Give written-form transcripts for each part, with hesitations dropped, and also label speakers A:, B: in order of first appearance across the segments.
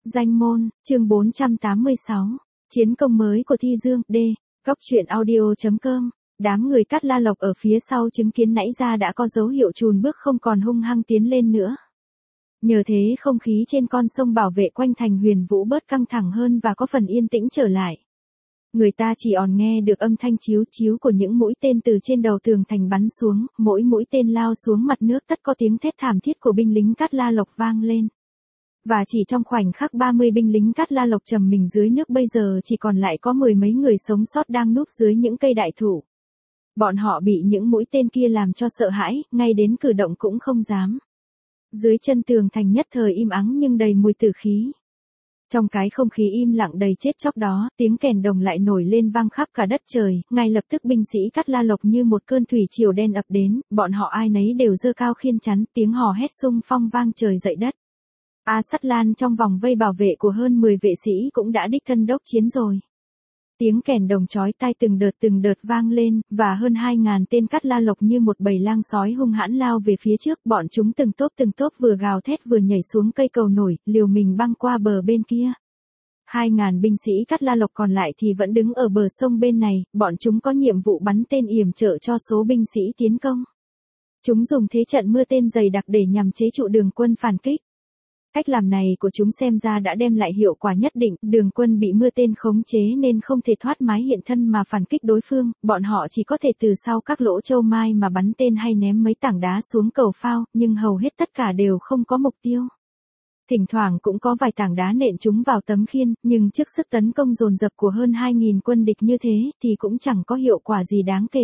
A: Danh môn, chương 486. Chiến công mới của Thi Dương, D. Góc truyện audio.com. Đám người Cát La Lộc ở phía sau chứng kiến nãy ra đã có dấu hiệu chùn bước không còn hung hăng tiến lên nữa. Nhờ thế không khí trên con sông bảo vệ quanh thành Huyền Vũ bớt căng thẳng hơn và có phần yên tĩnh trở lại. Người ta chỉ còn nghe được âm thanh chíu chíu của những mũi tên từ trên đầu tường thành bắn xuống, mỗi mũi tên lao xuống mặt nước tất có tiếng thét thảm thiết của binh lính Cát La Lộc vang lên. Và chỉ trong khoảnh khắc 30 binh lính Cát La Lộc trầm mình dưới nước bây giờ chỉ còn lại có mười mấy người sống sót đang núp dưới những cây đại thụ. Bọn họ bị những mũi tên kia làm cho sợ hãi, ngay đến cử động cũng không dám. Dưới chân tường thành nhất thời im ắng nhưng đầy mùi tử khí. Trong cái không khí im lặng đầy chết chóc đó, tiếng kèn đồng lại nổi lên vang khắp cả đất trời, ngay lập tức binh sĩ Cát La Lộc như một cơn thủy triều đen ập đến, bọn họ ai nấy đều giơ cao khiên chắn, tiếng hò hét xung phong vang trời dậy đất. A Sắt Lan trong vòng vây bảo vệ của hơn 10 vệ sĩ cũng đã đích thân đốc chiến rồi. Tiếng kèn đồng chói tai từng đợt vang lên, và hơn 2.000 tên Cát La Lộc như một bầy lang sói hung hãn lao về phía trước, bọn chúng từng tốp vừa gào thét vừa nhảy xuống cây cầu nổi, liều mình băng qua bờ bên kia. 2.000 binh sĩ Cát La Lộc còn lại thì vẫn đứng ở bờ sông bên này, bọn chúng có nhiệm vụ bắn tên yểm trợ cho số binh sĩ tiến công. Chúng dùng thế trận mưa tên dày đặc để nhằm chế trụ đường quân phản kích. Cách làm này của chúng xem ra đã đem lại hiệu quả nhất định, đường quân bị mưa tên khống chế nên không thể thoát mái hiện thân mà phản kích đối phương, bọn họ chỉ có thể từ sau các lỗ châu mai mà bắn tên hay ném mấy tảng đá xuống cầu phao, nhưng hầu hết tất cả đều không có mục tiêu. Thỉnh thoảng cũng có vài tảng đá nện chúng vào tấm khiên, nhưng trước sức tấn công dồn dập của hơn 2.000 quân địch như thế thì cũng chẳng có hiệu quả gì đáng kể.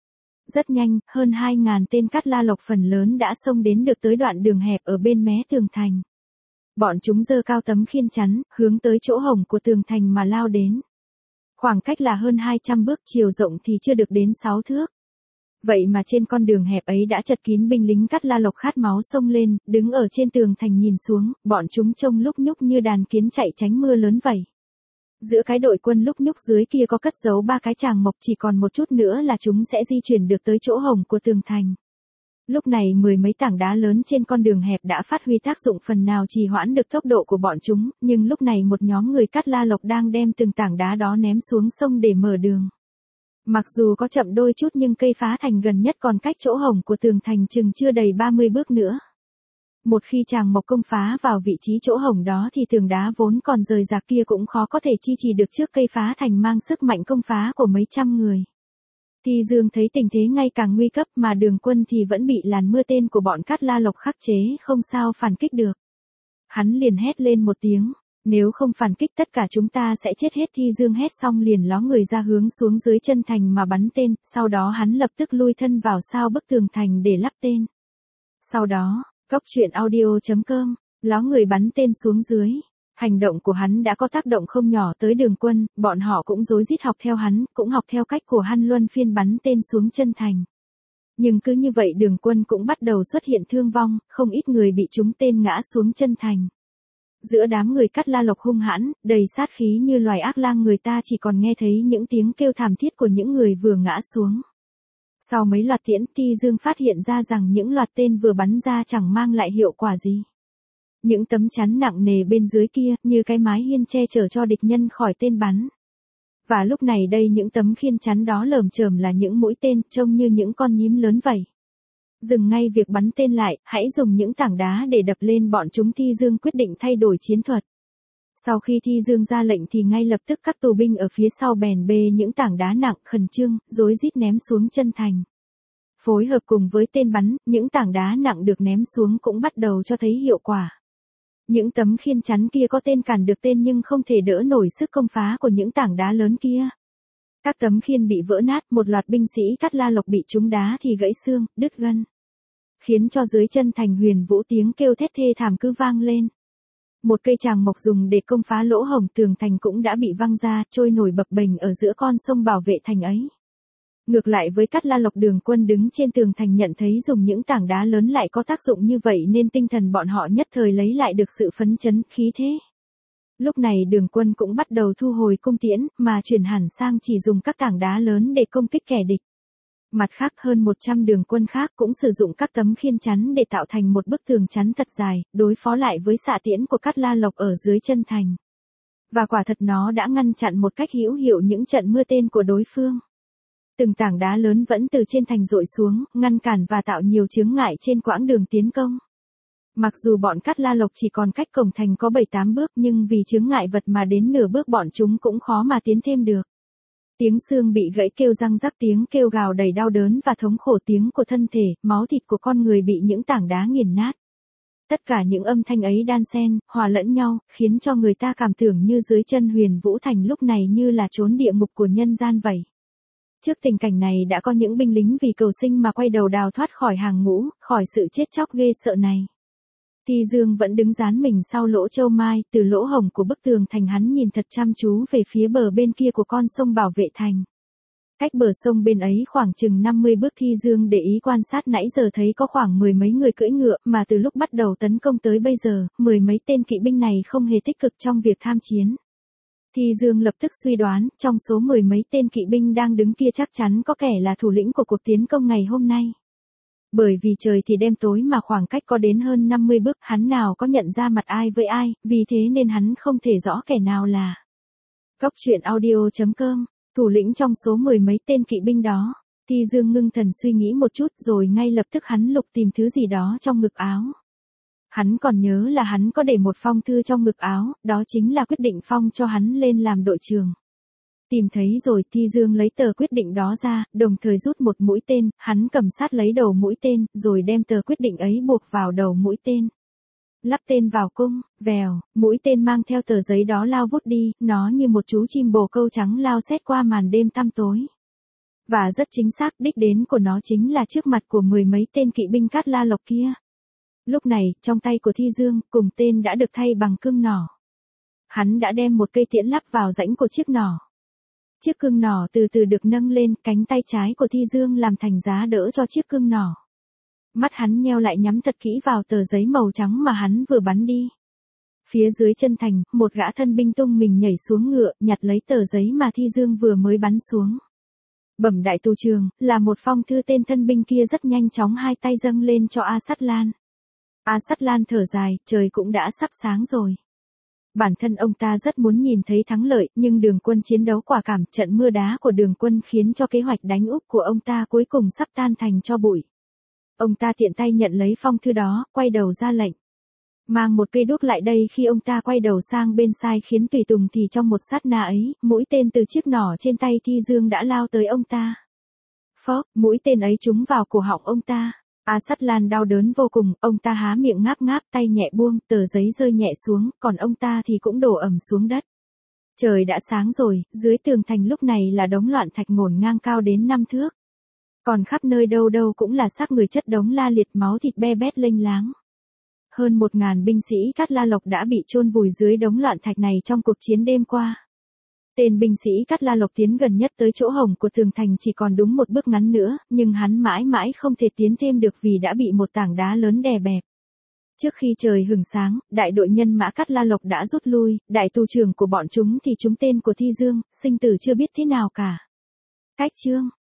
A: Rất nhanh, hơn 2.000 tên Cát La Lộc phần lớn đã xông đến được tới đoạn đường hẹp ở bên mé tường thành. Bọn chúng giơ cao tấm khiên chắn, hướng tới chỗ hổng của tường thành mà lao đến. Khoảng cách là hơn 200 bước, chiều rộng thì chưa được đến 6 thước. Vậy mà trên con đường hẹp ấy đã chật kín binh lính Cát La Lộc khát máu xông lên, đứng ở trên tường thành nhìn xuống, bọn chúng trông lúc nhúc như đàn kiến chạy tránh mưa lớn vậy. Giữa cái đội quân lúc nhúc dưới kia có cất giấu 3 cái tràng mộc, chỉ còn một chút nữa là chúng sẽ di chuyển được tới chỗ hổng của tường thành. Lúc này mười mấy tảng đá lớn trên con đường hẹp đã phát huy tác dụng phần nào trì hoãn được tốc độ của bọn chúng, nhưng lúc này một nhóm người Cát La Lộc đang đem từng tảng đá đó ném xuống sông để mở đường. Mặc dù có chậm đôi chút nhưng cây phá thành gần nhất còn cách chỗ hổng của tường thành chừng chưa đầy 30 bước nữa. Một khi tràng mộc công phá vào vị trí chỗ hổng đó thì tường đá vốn còn rời rạc kia cũng khó có thể chi trì được trước cây phá thành mang sức mạnh công phá của mấy trăm người. Thi Dương thấy tình thế ngày càng nguy cấp mà đường quân thì vẫn bị làn mưa tên của bọn Cát La Lộc khắc chế, không sao phản kích được. Hắn liền hét lên một tiếng, nếu không phản kích tất cả chúng ta sẽ chết hết. Thi Dương hét xong liền ló người ra hướng xuống dưới chân thành mà bắn tên, sau đó hắn lập tức lui thân vào sau bức tường thành để lắp tên. Sau đó, góc truyện audio.com, ló người bắn tên xuống dưới. Hành động của hắn đã có tác động không nhỏ tới đường quân, bọn họ cũng rối rít học theo hắn, cũng học theo cách của hắn luân phiên bắn tên xuống chân thành. Nhưng cứ như vậy đường quân cũng bắt đầu xuất hiện thương vong, không ít người bị trúng tên ngã xuống chân thành. Giữa đám người Cát La Lộc hung hãn, đầy sát khí như loài ác lang, người ta chỉ còn nghe thấy những tiếng kêu thảm thiết của những người vừa ngã xuống. Sau mấy loạt tiễn, Thi Dương phát hiện ra rằng những loạt tên vừa bắn ra chẳng mang lại hiệu quả gì. Những tấm chắn nặng nề bên dưới kia, như cái mái hiên che chở cho địch nhân khỏi tên bắn. Và lúc này đây những tấm khiên chắn đó lởm chởm là những mũi tên, trông như những con nhím lớn vậy. Dừng ngay việc bắn tên lại, hãy dùng những tảng đá để đập lên bọn chúng. Thi Dương quyết định thay đổi chiến thuật. Sau khi Thi Dương ra lệnh thì ngay lập tức các tù binh ở phía sau bèn bê những tảng đá nặng, khẩn trương, rối rít ném xuống chân thành. Phối hợp cùng với tên bắn, những tảng đá nặng được ném xuống cũng bắt đầu cho thấy hiệu quả. Những tấm khiên chắn kia có tên cản được tên nhưng không thể đỡ nổi sức công phá của những tảng đá lớn kia. Các tấm khiên bị vỡ nát, một loạt binh sĩ Cát La Lộc bị trúng đá thì gãy xương, đứt gân. Khiến cho dưới chân thành Huyền Vũ tiếng kêu thét thê thảm cứ vang lên. Một cây tràng mộc dùng để công phá lỗ hổng tường thành cũng đã bị văng ra, trôi nổi bập bềnh ở giữa con sông bảo vệ thành ấy. Ngược lại với Cát La Lộc, đường quân đứng trên tường thành nhận thấy dùng những tảng đá lớn lại có tác dụng như vậy nên tinh thần bọn họ nhất thời lấy lại được sự phấn chấn, khí thế. Lúc này đường quân cũng bắt đầu thu hồi cung tiễn, mà chuyển hẳn sang chỉ dùng các tảng đá lớn để công kích kẻ địch. Mặt khác hơn 100 đường quân khác cũng sử dụng các tấm khiên chắn để tạo thành một bức tường chắn thật dài, đối phó lại với xạ tiễn của Cát La Lộc ở dưới chân thành. Và quả thật nó đã ngăn chặn một cách hữu hiệu những trận mưa tên của đối phương. Từng tảng đá lớn vẫn từ trên thành dội xuống, ngăn cản và tạo nhiều chướng ngại trên quãng đường tiến công. Mặc dù bọn Cát La Lộc chỉ còn cách cổng thành có 7-8 bước nhưng vì chướng ngại vật mà đến nửa bước bọn chúng cũng khó mà tiến thêm được. Tiếng xương bị gãy kêu răng rắc, tiếng kêu gào đầy đau đớn và thống khổ, tiếng của thân thể, máu thịt của con người bị những tảng đá nghiền nát. Tất cả những âm thanh ấy đan xen, hòa lẫn nhau, khiến cho người ta cảm tưởng như dưới chân Huyền Vũ Thành lúc này như là chốn địa ngục của nhân gian vậy. Trước tình cảnh này đã có những binh lính vì cầu sinh mà quay đầu đào thoát khỏi hàng ngũ, khỏi sự chết chóc ghê sợ này. Thi Dương vẫn đứng dán mình sau lỗ châu mai, từ lỗ hổng của bức tường thành hắn nhìn thật chăm chú về phía bờ bên kia của con sông bảo vệ thành. Cách bờ sông bên ấy khoảng chừng 50 bước, Thi Dương để ý quan sát nãy giờ thấy có khoảng 10 mấy người cưỡi ngựa, mà từ lúc bắt đầu tấn công tới bây giờ, 10 mấy tên kỵ binh này không hề tích cực trong việc tham chiến. Thi Dương lập tức suy đoán, trong số 10 mấy tên kỵ binh đang đứng kia chắc chắn có kẻ là thủ lĩnh của cuộc tiến công ngày hôm nay. Bởi vì trời thì đêm tối mà khoảng cách có đến hơn 50 bước, hắn nào có nhận ra mặt ai với ai, vì thế nên hắn không thể rõ kẻ nào là. Góc truyện audio.com, thủ lĩnh trong số 10 mấy tên kỵ binh đó. Thi Dương ngưng thần suy nghĩ một chút rồi ngay lập tức hắn lục tìm thứ gì đó trong ngực áo. Hắn còn nhớ là hắn có để một phong thư trong ngực áo, đó chính là quyết định phong cho hắn lên làm đội trưởng. Tìm thấy rồi, Thi Dương lấy tờ quyết định đó ra, đồng thời rút một mũi tên, hắn cầm sát lấy đầu mũi tên, rồi đem tờ quyết định ấy buộc vào đầu mũi tên. Lắp tên vào cung, vèo, mũi tên mang theo tờ giấy đó lao vút đi, nó như một chú chim bồ câu trắng lao xét qua màn đêm tăm tối. Và rất chính xác, đích đến của nó chính là trước mặt của 10 mấy tên kỵ binh Cát La Lộc kia. Lúc này, trong tay của Thi Dương, cùng tên đã được thay bằng cương nỏ. Hắn đã đem một cây tiễn lắp vào rãnh của chiếc nỏ. Chiếc cương nỏ từ từ được nâng lên, cánh tay trái của Thi Dương làm thành giá đỡ cho chiếc cương nỏ. Mắt hắn nheo lại nhắm thật kỹ vào tờ giấy màu trắng mà hắn vừa bắn đi. Phía dưới chân thành, một gã thân binh tung mình nhảy xuống ngựa, nhặt lấy tờ giấy mà Thi Dương vừa mới bắn xuống. Bẩm đại tù trưởng, là một phong thư. Tên thân binh kia rất nhanh chóng hai tay dâng lên cho A Sắt Lan. A Sắt Lan thở dài, trời cũng đã sắp sáng rồi. Bản thân ông ta rất muốn nhìn thấy thắng lợi, nhưng đường quân chiến đấu quả cảm, trận mưa đá của đường quân khiến cho kế hoạch đánh úp của ông ta cuối cùng sắp tan thành tro bụi. Ông ta tiện tay nhận lấy phong thư đó, quay đầu ra lệnh. Mang một cây đuốc lại đây. Khi ông ta quay đầu sang bên sai khiến tùy tùng thì trong một sát na ấy, mũi tên từ chiếc nỏ trên tay Thi Dương đã lao tới ông ta. Phốc, mũi tên ấy trúng vào cổ họng ông ta. A Sắt Lan đau đớn vô cùng, ông ta há miệng ngáp ngáp, tay nhẹ buông, tờ giấy rơi nhẹ xuống, còn ông ta thì cũng đổ ầm xuống đất. Trời đã sáng rồi, dưới tường thành lúc này là đống loạn thạch ngổn ngang cao đến 5 thước. Còn khắp nơi đâu đâu cũng là xác người chất đống la liệt, máu thịt be bét lênh láng. Hơn 1000 binh sĩ Cát La Lộc đã bị chôn vùi dưới đống loạn thạch này trong cuộc chiến đêm qua. Tên binh sĩ Cát La Lộc tiến gần nhất tới chỗ hổng của tường thành chỉ còn đúng một bước ngắn nữa, nhưng hắn mãi mãi không thể tiến thêm được vì đã bị một tảng đá lớn đè bẹp. Trước khi trời hửng sáng, đại đội nhân mã Cát La Lộc đã rút lui, đại tù trưởng của bọn chúng thì trúng tên của Thi Dương, sinh tử chưa biết thế nào cả. Cách chương